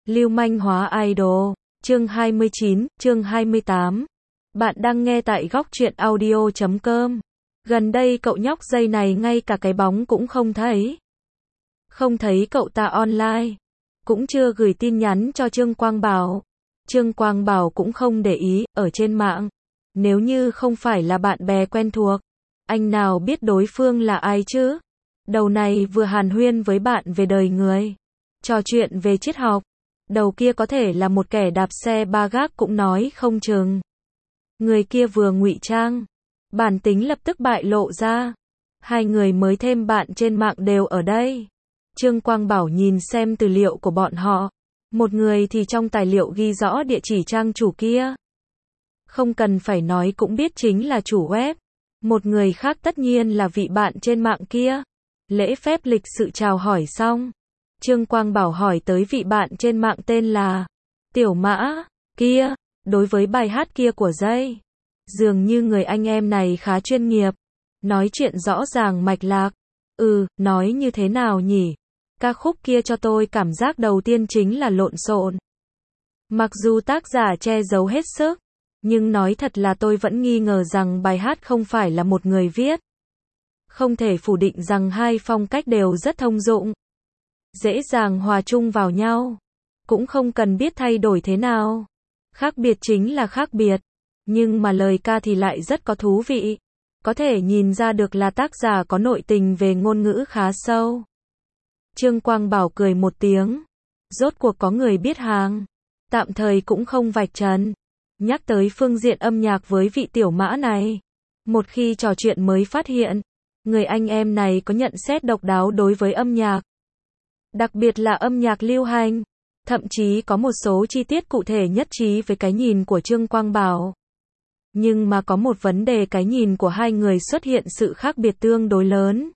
Lưu manh hóa idol. Chương 29, chương 28. Bạn đang nghe tại góc truyện audio.com. Gần đây cậu nhóc dây này ngay cả cái bóng cũng không thấy. Không thấy cậu ta online. Cũng chưa gửi tin nhắn cho Trương Quang Bảo. Trương Quang Bảo cũng không để ý, ở trên mạng. Nếu như không phải là bạn bè quen thuộc, anh nào biết đối phương là ai chứ? Đầu này vừa hàn huyên với bạn về đời người, trò chuyện về triết học. Đầu kia có thể là một kẻ đạp xe ba gác cũng nói không chừng. Người kia vừa ngụy trang, bản tính lập tức bại lộ ra. Hai người mới thêm bạn trên mạng đều ở đây. Trương Quang Bảo nhìn xem tư liệu của bọn họ. Một người thì trong tài liệu ghi rõ địa chỉ trang chủ kia. Không cần phải nói cũng biết chính là chủ web. Một người khác tất nhiên là vị bạn trên mạng kia. Lễ phép lịch sự chào hỏi xong, Trương Quang Bảo hỏi tới vị bạn trên mạng tên là Tiểu Mã kia. Đối với bài hát kia của Dây, dường như người anh em này khá chuyên nghiệp, nói chuyện rõ ràng mạch lạc. Nói như thế nào nhỉ? Ca khúc kia cho tôi cảm giác đầu tiên chính là lộn xộn. Mặc dù tác giả che giấu hết sức, nhưng nói thật là tôi vẫn nghi ngờ rằng bài hát không phải là một người viết. Không thể phủ định rằng hai phong cách đều rất thông dụng, dễ dàng hòa chung vào nhau, cũng không cần biết thay đổi thế nào. Khác biệt chính là khác biệt, nhưng mà lời ca thì lại rất có thú vị. Có thể nhìn ra được là tác giả có nội tình về ngôn ngữ khá sâu. Trương Quang Bảo cười một tiếng. Rốt cuộc có người biết hàng. Tạm thời cũng không vạch trần. Nhắc tới phương diện âm nhạc với vị Tiểu Mã này. Một khi trò chuyện mới phát hiện, người anh em này có nhận xét độc đáo đối với âm nhạc. Đặc biệt là âm nhạc lưu hành. Thậm chí có một số chi tiết cụ thể nhất trí với cái nhìn của Trương Quang Bảo. Nhưng mà có một vấn đề cái nhìn của hai người xuất hiện sự khác biệt tương đối lớn.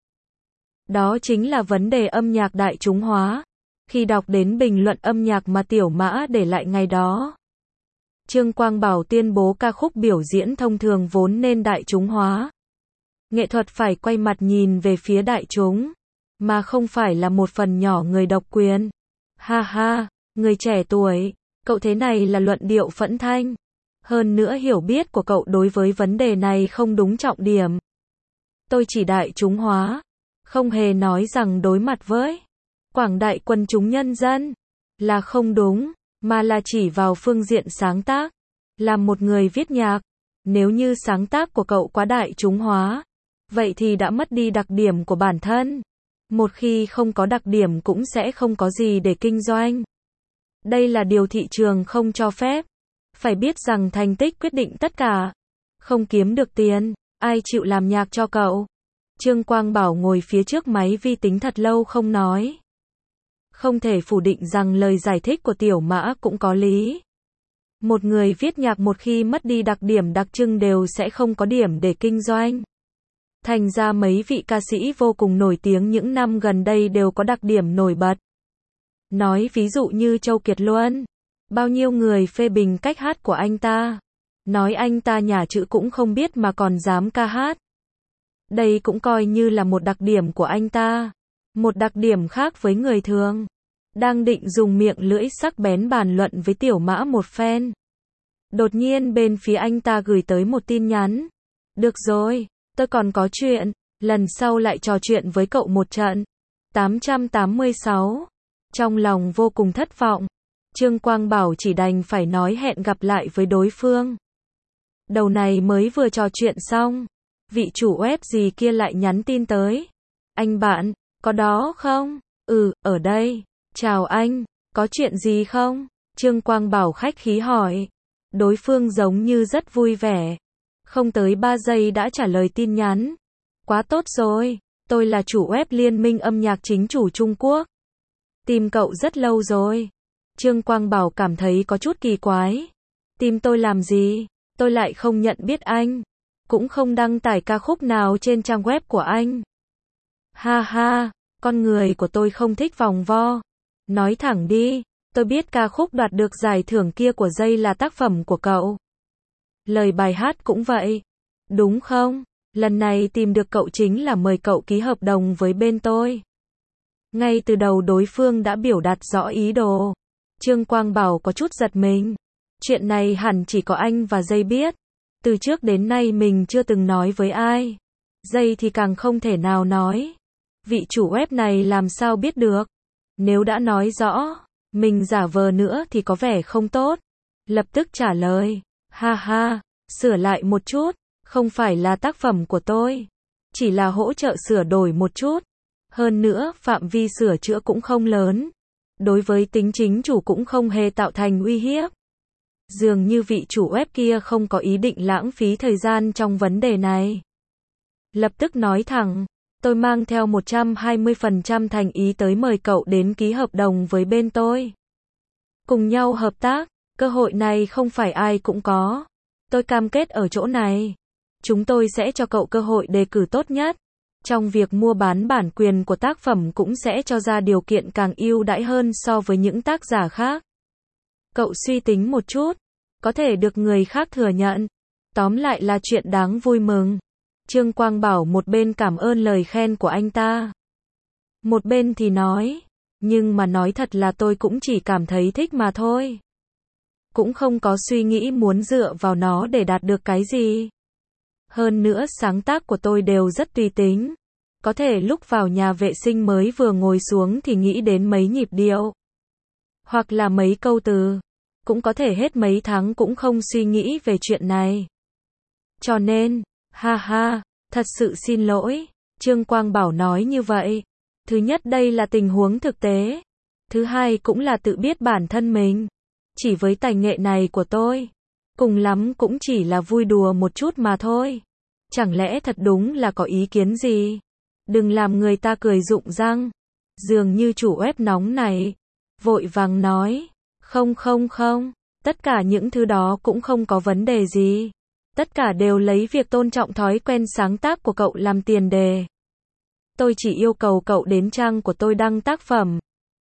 Đó chính là vấn đề âm nhạc đại chúng hóa. Khi đọc đến bình luận âm nhạc mà Tiểu Mã để lại ngày đó, Trương Quang Bảo tuyên bố ca khúc biểu diễn thông thường vốn nên đại chúng hóa. Nghệ thuật phải quay mặt nhìn về phía đại chúng, mà không phải là một phần nhỏ người độc quyền. Ha ha, người trẻ tuổi, cậu thế này là luận điệu phẫn thanh. Hơn nữa hiểu biết của cậu đối với vấn đề này không đúng trọng điểm. Tôi chỉ đại chúng hóa, không hề nói rằng đối mặt với quảng đại quần chúng nhân dân là không đúng, mà là chỉ vào phương diện sáng tác. Làm một người viết nhạc, nếu như sáng tác của cậu quá đại chúng hóa, vậy thì đã mất đi đặc điểm của bản thân. Một khi không có đặc điểm cũng sẽ không có gì để kinh doanh. Đây là điều thị trường không cho phép. Phải biết rằng thành tích quyết định tất cả. Không kiếm được tiền, ai chịu làm nhạc cho cậu? Trương Quang Bảo ngồi phía trước máy vi tính thật lâu không nói. Không thể phủ định rằng lời giải thích của Tiểu Mã cũng có lý. Một người viết nhạc một khi mất đi đặc điểm đặc trưng đều sẽ không có điểm để kinh doanh. Thành ra mấy vị ca sĩ vô cùng nổi tiếng những năm gần đây đều có đặc điểm nổi bật. Nói ví dụ như Châu Kiệt Luân. Bao nhiêu người phê bình cách hát của anh ta. Nói anh ta nhả chữ cũng không biết mà còn dám ca hát. Đây cũng coi như là một đặc điểm của anh ta. Một đặc điểm khác với người thường. Đang định dùng miệng lưỡi sắc bén bàn luận với Tiểu Mã một phen. Đột nhiên bên phía anh ta gửi tới một tin nhắn. Được rồi, tôi còn có chuyện. Lần sau lại trò chuyện với cậu một trận. 886. Trong lòng vô cùng thất vọng, Trương Quang Bảo chỉ đành phải nói hẹn gặp lại với đối phương. Đầu này mới vừa trò chuyện xong, vị chủ web gì kia lại nhắn tin tới. Anh bạn, có đó không? Ở đây. Chào anh, có chuyện gì không? Trương Quang Bảo khách khí hỏi. Đối phương giống như rất vui vẻ. Không tới 3 giây đã trả lời tin nhắn. Quá tốt rồi, tôi là chủ web Liên minh âm nhạc chính chủ Trung Quốc. Tìm cậu rất lâu rồi. Trương Quang Bảo cảm thấy có chút kỳ quái. Tìm tôi làm gì? Tôi lại không nhận biết anh. Cũng không đăng tải ca khúc nào trên trang web của anh. Ha ha, con người của tôi không thích vòng vo. Nói thẳng đi, tôi biết ca khúc đoạt được giải thưởng kia của Dây là tác phẩm của cậu. Lời bài hát cũng vậy. Đúng không? Lần này tìm được cậu chính là mời cậu ký hợp đồng với bên tôi. Ngay từ đầu đối phương đã biểu đạt rõ ý đồ. Trương Quang Bảo có chút giật mình. Chuyện này hẳn chỉ có anh và Dây biết. Từ trước đến nay mình chưa từng nói với ai. Dây thì càng không thể nào nói. Vị chủ web này làm sao biết được. Nếu đã nói rõ, mình giả vờ nữa thì có vẻ không tốt. Lập tức trả lời. Ha ha, sửa lại một chút. Không phải là tác phẩm của tôi. Chỉ là hỗ trợ sửa đổi một chút. Hơn nữa, phạm vi sửa chữa cũng không lớn. Đối với tính chính chủ cũng không hề tạo thành uy hiếp. Dường như vị chủ web kia không có ý định lãng phí thời gian trong vấn đề này. Lập tức nói thẳng, tôi mang theo 120% thành ý tới mời cậu đến ký hợp đồng với bên tôi. Cùng nhau hợp tác, cơ hội này không phải ai cũng có. Tôi cam kết ở chỗ này. Chúng tôi sẽ cho cậu cơ hội đề cử tốt nhất. Trong việc mua bán bản quyền của tác phẩm cũng sẽ cho ra điều kiện càng ưu đãi hơn so với những tác giả khác. Cậu suy tính một chút, có thể được người khác thừa nhận. Tóm lại là chuyện đáng vui mừng. Trương Quang Bảo một bên cảm ơn lời khen của anh ta. Một bên thì nói, nhưng mà nói thật là tôi cũng chỉ cảm thấy thích mà thôi. Cũng không có suy nghĩ muốn dựa vào nó để đạt được cái gì. Hơn nữa sáng tác của tôi đều rất tùy tính. Có thể lúc vào nhà vệ sinh mới vừa ngồi xuống thì nghĩ đến mấy nhịp điệu. Hoặc là mấy câu từ. Cũng có thể hết mấy tháng cũng không suy nghĩ về chuyện này. Cho nên, ha ha, thật sự xin lỗi. Trương Quang Bảo nói như vậy. Thứ nhất đây là tình huống thực tế. Thứ hai cũng là tự biết bản thân mình. Chỉ với tài nghệ này của tôi. Cùng lắm cũng chỉ là vui đùa một chút mà thôi. Chẳng lẽ thật đúng là có ý kiến gì? Đừng làm người ta cười rụng răng. Dường như chủ web nóng này. Vội vàng nói. Không. Tất cả những thứ đó cũng không có vấn đề gì. Tất cả đều lấy việc tôn trọng thói quen sáng tác của cậu làm tiền đề. Tôi chỉ yêu cầu cậu đến trang của tôi đăng tác phẩm.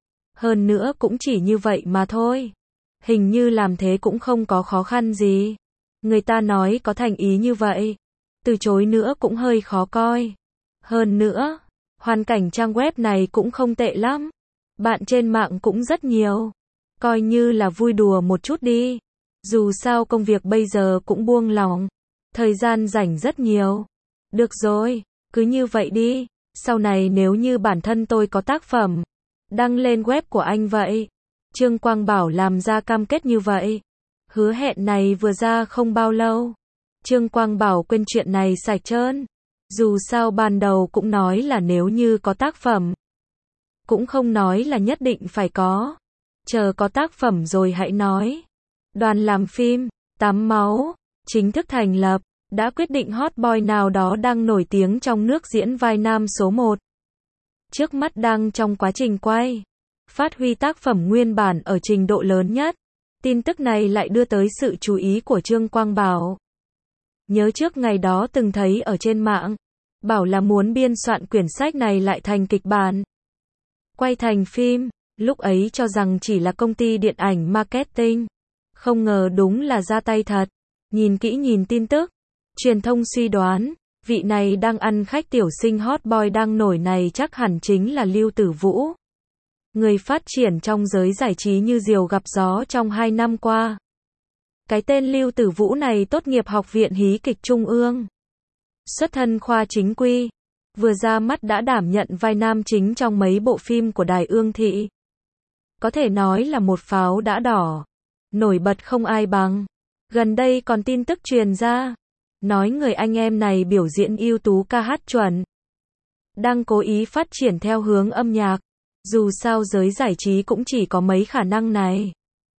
Hơn nữa cũng chỉ như vậy mà thôi. Hình như làm thế cũng không có khó khăn gì. Người ta nói có thành ý như vậy. Từ chối nữa cũng hơi khó coi. Hơn nữa, hoàn cảnh trang web này cũng không tệ lắm. Bạn trên mạng cũng rất nhiều. Coi như là vui đùa một chút đi. Dù sao công việc bây giờ cũng buông lỏng. Thời gian rảnh rất nhiều. Được rồi, cứ như vậy đi. Sau này nếu như bản thân tôi có tác phẩm, đăng lên web của anh vậy. Trương Quang Bảo làm ra cam kết như vậy. Hứa hẹn này vừa ra không bao lâu. Trương Quang Bảo quên chuyện này sạch trơn. Dù sao ban đầu cũng nói là nếu như có tác phẩm. Cũng không nói là nhất định phải có. Chờ có tác phẩm rồi hãy nói. Đoàn làm phim, Tắm Máu, chính thức thành lập. Đã quyết định hot boy nào đó đang nổi tiếng trong nước diễn vai nam số 1. Trước mắt đang trong quá trình quay. Phát huy tác phẩm nguyên bản ở trình độ lớn nhất. Tin tức này lại đưa tới sự chú ý của Trương Quang Bảo. Nhớ trước ngày đó từng thấy ở trên mạng. Bảo là muốn biên soạn quyển sách này lại thành kịch bản. Quay thành phim. Lúc ấy cho rằng chỉ là công ty điện ảnh marketing. Không ngờ đúng là ra tay thật. Nhìn kỹ nhìn tin tức. Truyền thông suy đoán, vị này đang ăn khách tiểu sinh hot boy đang nổi này chắc hẳn chính là Lưu Tử Vũ. Người phát triển trong giới giải trí như diều gặp gió trong 2 năm qua. Cái tên Lưu Tử Vũ này tốt nghiệp Học viện Hí kịch Trung ương. Xuất thân khoa chính quy. Vừa ra mắt đã đảm nhận vai nam chính trong mấy bộ phim của Đài Ương Thị. Có thể nói là một pháo đã đỏ. Nổi bật không ai bằng. Gần đây còn tin tức truyền ra. Nói người anh em này biểu diễn ưu tú ca hát chuẩn. Đang cố ý phát triển theo hướng âm nhạc. Dù sao giới giải trí cũng chỉ có mấy khả năng này.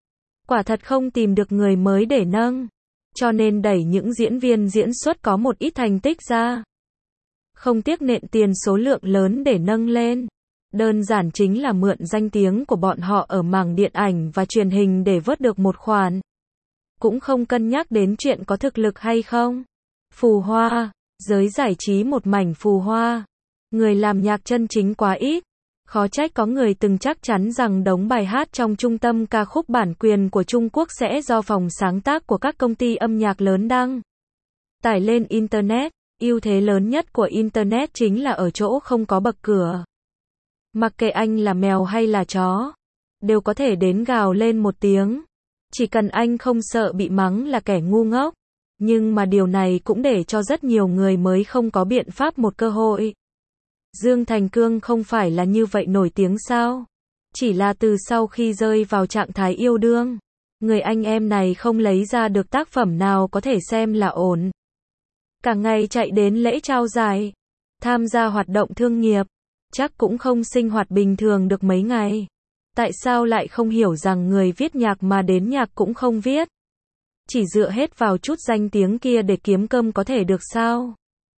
Quả thật không tìm được người mới để nâng. Cho nên đẩy những diễn viên diễn xuất có một ít thành tích ra. Không tiếc nện tiền số lượng lớn để nâng lên. Đơn giản chính là mượn danh tiếng của bọn họ ở mảng điện ảnh và truyền hình để vớt được một khoản. Cũng không cân nhắc đến chuyện có thực lực hay không. Phù hoa, giới giải trí một mảnh phù hoa. Người làm nhạc chân chính quá ít. Khó trách có người từng chắc chắn rằng đống bài hát trong trung tâm ca khúc bản quyền của Trung Quốc sẽ do phòng sáng tác của các công ty âm nhạc lớn đăng tải lên Internet. Ưu thế lớn nhất của Internet chính là ở chỗ không có bậc cửa. Mặc kệ anh là mèo hay là chó, đều có thể đến gào lên một tiếng. Chỉ cần anh không sợ bị mắng là kẻ ngu ngốc. Nhưng mà điều này cũng để cho rất nhiều người mới không có biện pháp một cơ hội. Dương Thành Cương không phải là như vậy nổi tiếng sao? Chỉ là từ sau khi rơi vào trạng thái yêu đương, người anh em này không lấy ra được tác phẩm nào có thể xem là ổn. Cả ngày chạy đến lễ trao giải, tham gia hoạt động thương nghiệp, chắc cũng không sinh hoạt bình thường được mấy ngày. Tại sao lại không hiểu rằng người viết nhạc mà đến nhạc cũng không viết? Chỉ dựa hết vào chút danh tiếng kia để kiếm cơm có thể được sao?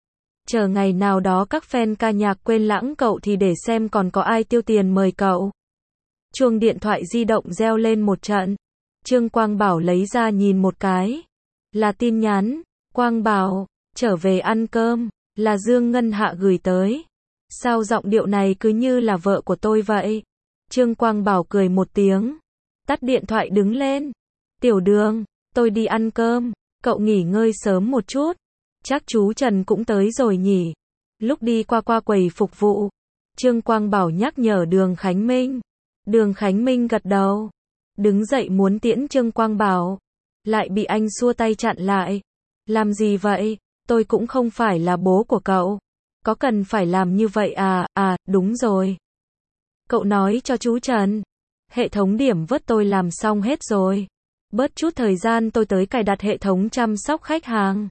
Chờ ngày nào đó các fan ca nhạc quên lãng cậu thì để xem còn có ai tiêu tiền mời cậu. Chuông điện thoại di động reo lên một trận. Trương Quang Bảo lấy ra nhìn một cái. Là tin nhắn. Quang Bảo, trở về ăn cơm. Là Dương Ngân Hạ gửi tới. Sao giọng điệu này cứ như là vợ của tôi vậy? Trương Quang Bảo cười một tiếng. Tắt điện thoại đứng lên. Tiểu Đường, tôi đi ăn cơm. Cậu nghỉ ngơi sớm một chút. Chắc chú Trần cũng tới rồi nhỉ? Lúc đi qua quầy phục vụ, Trương Quang Bảo nhắc nhở Đường Khánh Minh. Đường Khánh Minh gật đầu. Đứng dậy muốn tiễn Trương Quang Bảo. Lại bị anh xua tay chặn lại. Làm gì vậy? Tôi cũng không phải là bố của cậu. Có cần phải làm như vậy à? À, đúng rồi. Cậu nói cho chú Trần. Hệ thống điểm vớt tôi làm xong hết rồi. Bớt chút thời gian tôi tới cài đặt hệ thống chăm sóc khách hàng.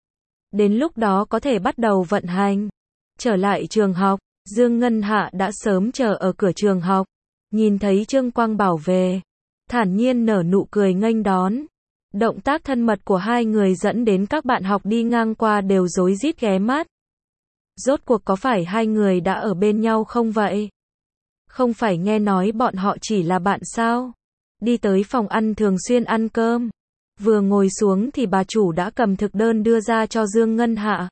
Đến lúc đó có thể bắt đầu vận hành. Trở lại trường học, Dương Ngân Hạ đã sớm chờ ở cửa trường học. Nhìn thấy Trương Quang Bảo về, thản nhiên nở nụ cười nghênh đón. Động tác thân mật của hai người dẫn đến các bạn học đi ngang qua đều rối rít ghé mắt. Rốt cuộc có phải hai người đã ở bên nhau không vậy? Không phải nghe nói bọn họ chỉ là bạn sao? Đi tới phòng ăn thường xuyên ăn cơm. Vừa ngồi xuống thì bà chủ đã cầm thực đơn đưa ra cho Dương Ngân Hạ.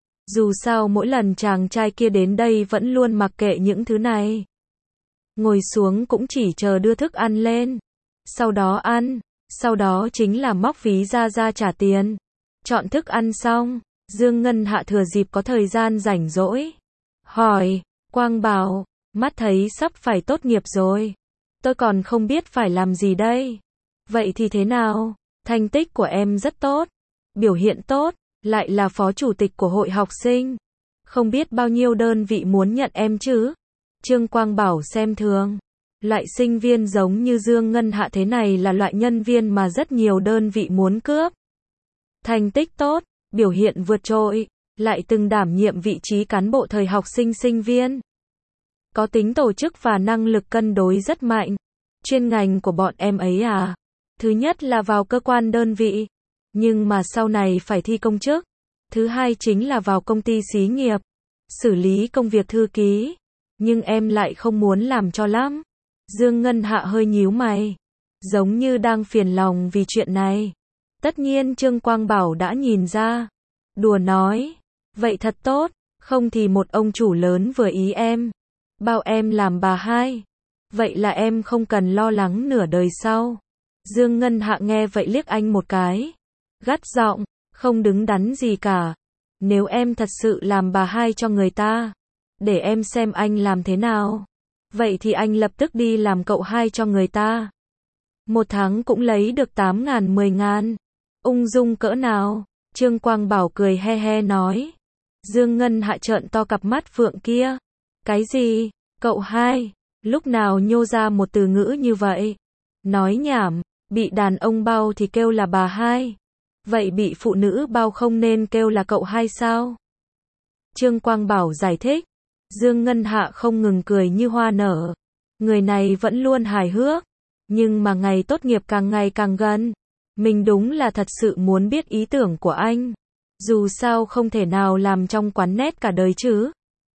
Dù sao mỗi lần chàng trai kia đến đây vẫn luôn mặc kệ những thứ này. Ngồi xuống cũng chỉ chờ đưa thức ăn lên. Sau đó ăn. Sau đó chính là móc ví ra trả tiền. Chọn thức ăn xong, Dương Ngân Hạ thừa dịp có thời gian rảnh rỗi. Hỏi, Quang Bảo, mắt thấy sắp phải tốt nghiệp rồi. Tôi còn không biết phải làm gì đây. Vậy thì thế nào? Thành tích của em rất tốt. Biểu hiện tốt, lại là phó chủ tịch của hội học sinh. Không biết bao nhiêu đơn vị muốn nhận em chứ? Trương Quang Bảo xem thường. Loại sinh viên giống như Dương Ngân Hạ thế này là loại nhân viên mà rất nhiều đơn vị muốn cướp. Thành tích tốt, biểu hiện vượt trội, lại từng đảm nhiệm vị trí cán bộ thời học sinh sinh viên. Có tính tổ chức và năng lực cân đối rất mạnh. Chuyên ngành của bọn em ấy à? Thứ nhất là vào cơ quan đơn vị, nhưng mà sau này phải thi công chức. Thứ hai chính là vào công ty xí nghiệp, xử lý công việc thư ký. Nhưng em lại không muốn làm cho lắm. Dương Ngân Hạ hơi nhíu mày, giống như đang phiền lòng vì chuyện này. Tất nhiên Trương Quang Bảo đã nhìn ra. Đùa nói, vậy thật tốt, không thì một ông chủ lớn vừa ý em, bao em làm bà hai. Vậy là em không cần lo lắng nửa đời sau. Dương Ngân Hạ nghe vậy liếc anh một cái. Gắt giọng, không đứng đắn gì cả. Nếu em thật sự làm bà hai cho người ta, để em xem anh làm thế nào. Vậy thì anh lập tức đi làm cậu hai cho người ta. Một tháng cũng lấy được 8.000 10.000. Ung dung cỡ nào? Trương Quang Bảo cười he he nói. Dương Ngân Hạ trợn to cặp mắt phượng kia. Cái gì? Cậu hai? Lúc nào nhô ra một từ ngữ như vậy? Nói nhảm, bị đàn ông bao thì kêu là bà hai. Vậy bị phụ nữ bao không nên kêu là cậu hai sao? Trương Quang Bảo giải thích. Dương Ngân Hạ không ngừng cười như hoa nở. Người này vẫn luôn hài hước. Nhưng mà ngày tốt nghiệp càng ngày càng gần. Mình đúng là thật sự muốn biết ý tưởng của anh. Dù sao không thể nào làm trong quán nét cả đời chứ.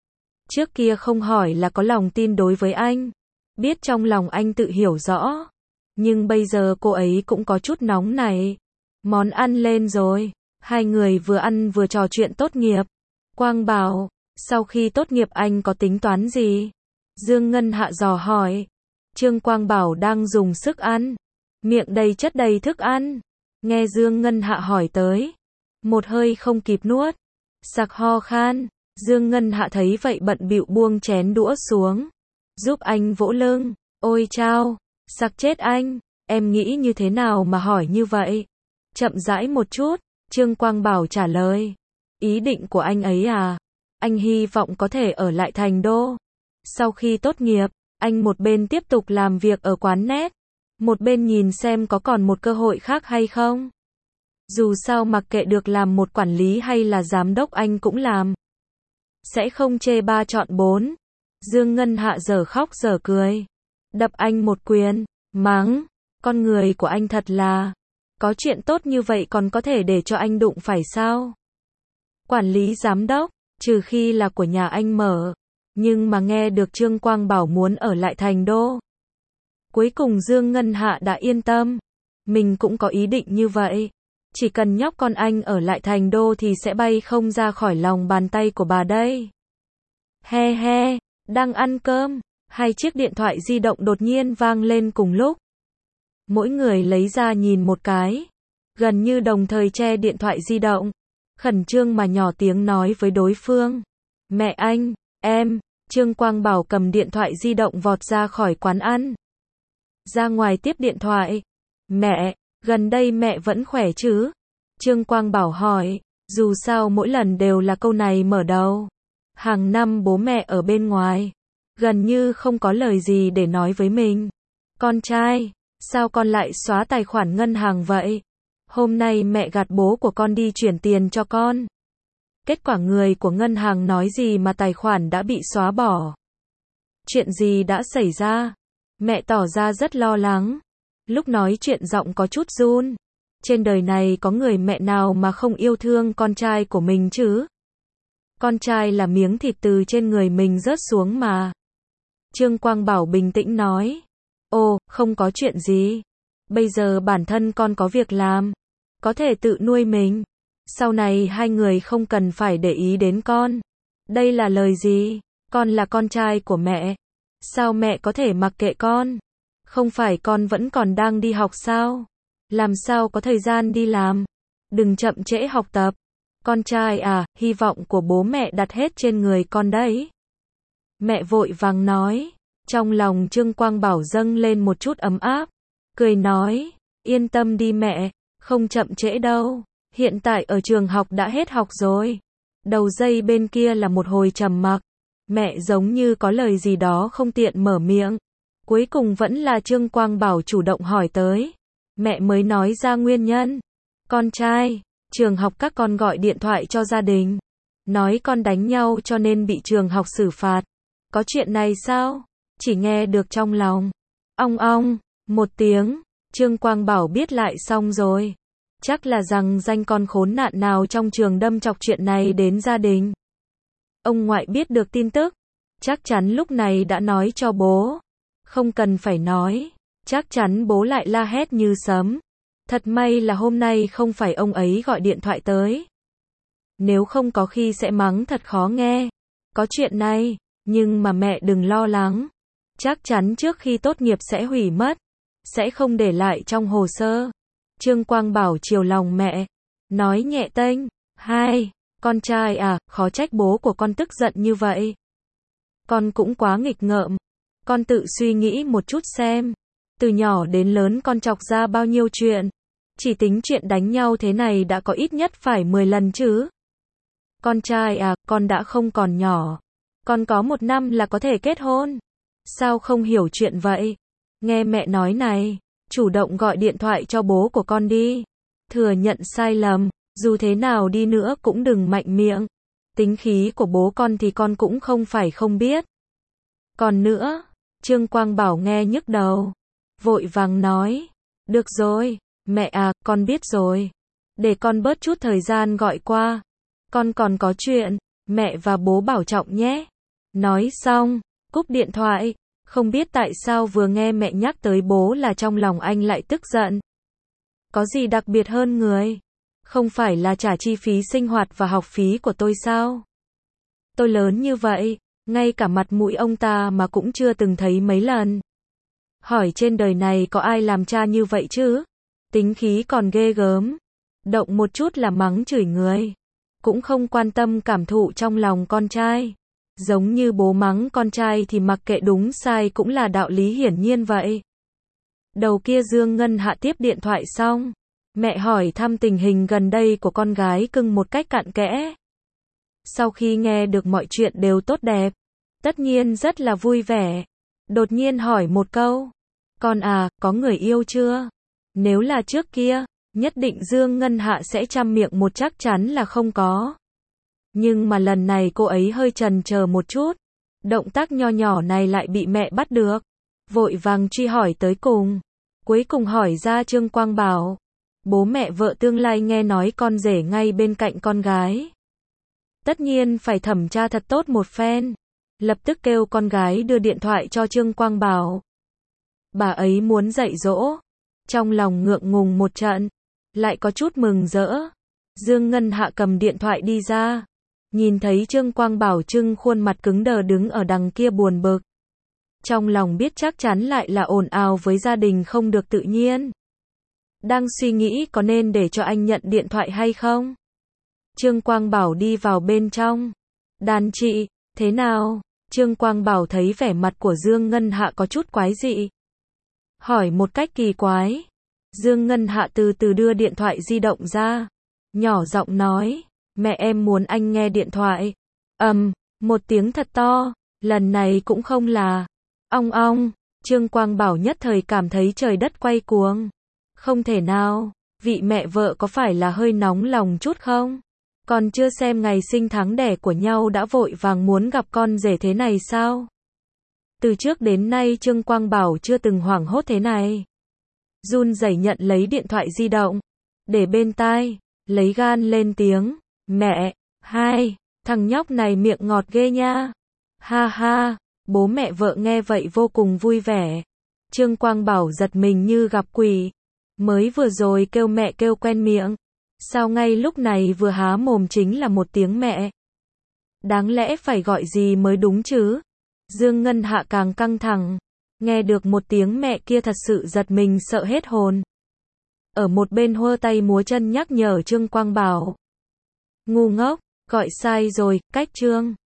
Trước kia không hỏi là có lòng tin đối với anh. Biết trong lòng anh tự hiểu rõ. Nhưng bây giờ cô ấy cũng có chút nóng này. Món ăn lên rồi. Hai người vừa ăn vừa trò chuyện tốt nghiệp. Quang Bảo, sau khi tốt nghiệp anh có tính toán gì? Dương Ngân Hạ dò hỏi. Trương Quang Bảo đang dùng sức ăn. Miệng đầy chất đầy thức ăn. Nghe Dương Ngân Hạ hỏi tới. Một hơi không kịp nuốt. Sặc ho khan. Dương Ngân Hạ thấy vậy bận bịu buông chén đũa xuống. Giúp anh vỗ lưng. Ôi chao, Sặc chết anh, em nghĩ như thế nào mà hỏi như vậy? Chậm rãi một chút, Trương Quang Bảo trả lời. Ý định của anh ấy à? Anh hy vọng có thể ở lại Thành Đô. Sau khi tốt nghiệp, anh một bên tiếp tục làm việc ở quán net, một bên nhìn xem có còn một cơ hội khác hay không. Dù sao mặc kệ được làm một quản lý hay là giám đốc anh cũng làm. Sẽ không chê ba chọn bốn. Dương Ngân Hạ dở khóc dở cười. Đập anh một quyền, mắng. Con người của anh thật là. Có chuyện tốt như vậy còn có thể để cho anh đụng phải sao? Quản lý giám đốc, trừ khi là của nhà anh mở. Nhưng mà nghe được Trương Quang Bảo muốn ở lại Thành Đô. Cuối cùng Dương Ngân Hạ đã yên tâm. Mình cũng có ý định như vậy. Chỉ cần nhóc con anh ở lại Thành Đô thì sẽ bay không ra khỏi lòng bàn tay của bà đây. He he, đang ăn cơm, hai chiếc điện thoại di động đột nhiên vang lên cùng lúc. Mỗi người lấy ra nhìn một cái, gần như đồng thời che điện thoại di động, khẩn trương mà nhỏ tiếng nói với đối phương. Mẹ anh, em, Trương Quang Bảo cầm điện thoại di động vọt ra khỏi quán ăn. Ra ngoài tiếp điện thoại. Mẹ, gần đây mẹ vẫn khỏe chứ? Trương Quang Bảo hỏi, dù sao mỗi lần đều là câu này mở đầu. Hàng năm bố mẹ ở bên ngoài, gần như không có lời gì để nói với mình. Con trai, sao con lại xóa tài khoản ngân hàng vậy? Hôm nay mẹ gạt bố của con đi chuyển tiền cho con. Kết quả người của ngân hàng nói gì mà tài khoản đã bị xóa bỏ. Chuyện gì đã xảy ra? Mẹ tỏ ra rất lo lắng. Lúc nói chuyện giọng có chút run. Trên đời này có người mẹ nào mà không yêu thương con trai của mình chứ? Con trai là miếng thịt từ trên người mình rớt xuống mà. Trương Quang Bảo bình tĩnh nói. Ồ, không có chuyện gì. Bây giờ bản thân con có việc làm. Có thể tự nuôi mình. Sau này hai người không cần phải để ý đến con. Đây là lời gì? Con là con trai của mẹ. Sao mẹ có thể mặc kệ con? Không phải con vẫn còn đang đi học sao? Làm sao có thời gian đi làm? Đừng chậm trễ học tập. Con trai à, hy vọng của bố mẹ đặt hết trên người con đấy. Mẹ vội vàng nói. Trong lòng Trương Quang Bảo dâng lên một chút ấm áp. Cười nói, yên tâm đi mẹ, không chậm trễ đâu. Hiện tại ở trường học đã hết học rồi. Đầu dây bên kia là một hồi trầm mặc. Mẹ giống như có lời gì đó không tiện mở miệng. Cuối cùng vẫn là Trương Quang Bảo chủ động hỏi tới. Mẹ mới nói ra nguyên nhân. Con trai, trường học các con gọi điện thoại cho gia đình. Nói con đánh nhau cho nên bị trường học xử phạt. Có chuyện này sao? Chỉ nghe được trong lòng. Ong ong, một tiếng. Trương Quang Bảo biết lại xong rồi. Chắc là rằng danh con khốn nạn nào trong trường đâm chọc chuyện này đến gia đình. Ông ngoại biết được tin tức. Chắc chắn lúc này đã nói cho bố. Không cần phải nói. Chắc chắn bố lại la hét như sấm. Thật may là hôm nay không phải ông ấy gọi điện thoại tới. Nếu không có khi sẽ mắng thật khó nghe. Có chuyện này, nhưng mà mẹ đừng lo lắng. Chắc chắn trước khi tốt nghiệp sẽ hủy mất. Sẽ không để lại trong hồ sơ. Trương Quang Bảo chiều lòng mẹ. Nói nhẹ tênh. Hai, con trai à, khó trách bố của con tức giận như vậy. Con cũng quá nghịch ngợm. Con tự suy nghĩ một chút xem. Từ nhỏ đến lớn con chọc ra bao nhiêu chuyện. Chỉ tính chuyện đánh nhau thế này đã có ít nhất phải 10 lần chứ. Con trai à, con đã không còn nhỏ. Con có 1 năm là có thể kết hôn. Sao không hiểu chuyện vậy? Nghe mẹ nói này, chủ động gọi điện thoại cho bố của con đi. Thừa nhận sai lầm, dù thế nào đi nữa cũng đừng mạnh miệng. Tính khí của bố con thì con cũng không phải không biết. Còn nữa, Trương Quang Bảo nghe nhức đầu. Vội vàng nói, được rồi, mẹ à, con biết rồi. Để con bớt chút thời gian gọi qua. Con còn có chuyện, mẹ và bố bảo trọng nhé. Nói xong, cúp điện thoại. Không biết tại sao vừa nghe mẹ nhắc tới bố là trong lòng anh lại tức giận. Có gì đặc biệt hơn người? Không phải là trả chi phí sinh hoạt và học phí của tôi sao? Tôi lớn như vậy, ngay cả mặt mũi ông ta mà cũng chưa từng thấy mấy lần. Hỏi trên đời này có ai làm cha như vậy chứ? Tính khí còn ghê gớm. Động một chút là mắng chửi người. Cũng không quan tâm cảm thụ trong lòng con trai. Giống như bố mắng con trai thì mặc kệ đúng sai cũng là đạo lý hiển nhiên vậy. Đầu kia Dương Ngân Hạ tiếp điện thoại xong, mẹ hỏi thăm tình hình gần đây của con gái cưng một cách cặn kẽ. Sau khi nghe được mọi chuyện đều tốt đẹp, tất nhiên rất là vui vẻ. Đột nhiên hỏi một câu, con à, có người yêu chưa? Nếu là trước kia, nhất định Dương Ngân Hạ sẽ trăm miệng một chắc chắn là không có. Nhưng mà lần này cô ấy hơi chần chờ một chút. Động tác nho nhỏ này lại bị mẹ bắt được. Vội vàng truy hỏi tới cùng. Cuối cùng hỏi ra Trương Quang Bảo. Bố mẹ vợ tương lai nghe nói con rể ngay bên cạnh con gái. Tất nhiên phải thẩm tra thật tốt một phen. Lập tức kêu con gái đưa điện thoại cho Trương Quang Bảo. Bà ấy muốn dạy dỗ. Trong lòng ngượng ngùng một trận, lại có chút mừng rỡ. Dương Ngân Hạ cầm điện thoại đi ra. Nhìn thấy Trương Quang Bảo trưng khuôn mặt cứng đờ đứng ở đằng kia buồn bực. Trong lòng biết chắc chắn lại là ồn ào với gia đình không được tự nhiên. Đang suy nghĩ có nên để cho anh nhận điện thoại hay không? Trương Quang Bảo đi vào bên trong. Đàn chị, thế nào? Trương Quang Bảo thấy vẻ mặt của Dương Ngân Hạ có chút quái dị. Hỏi một cách kỳ quái. Dương Ngân Hạ từ từ đưa điện thoại di động ra. Nhỏ giọng nói, mẹ em muốn anh nghe điện thoại. Một tiếng thật to, lần này cũng không là ong ong. Trương Quang Bảo nhất thời cảm thấy trời đất quay cuồng. Không thể nào, vị mẹ vợ có phải là hơi nóng lòng chút không? Còn chưa xem ngày sinh tháng đẻ của nhau đã vội vàng muốn gặp con rể thế này sao? Từ trước đến nay Trương Quang Bảo chưa từng hoảng hốt thế này. Run rẩy nhận lấy điện thoại di động, để bên tai, lấy gan lên tiếng, mẹ, hai, thằng nhóc này miệng ngọt ghê nha. Ha ha, bố mẹ vợ nghe vậy vô cùng vui vẻ. Trương Quang Bảo giật mình như gặp quỷ. Mới vừa rồi kêu mẹ kêu quen miệng. Sao ngay lúc này vừa há mồm chính là một tiếng mẹ? Đáng lẽ phải gọi gì mới đúng chứ? Dương Ngân Hạ càng căng thẳng. Nghe được một tiếng mẹ kia thật sự giật mình sợ hết hồn. Ở một bên hơ tay múa chân nhắc nhở Trương Quang Bảo. Ngu ngốc, gọi sai rồi, cách Trương.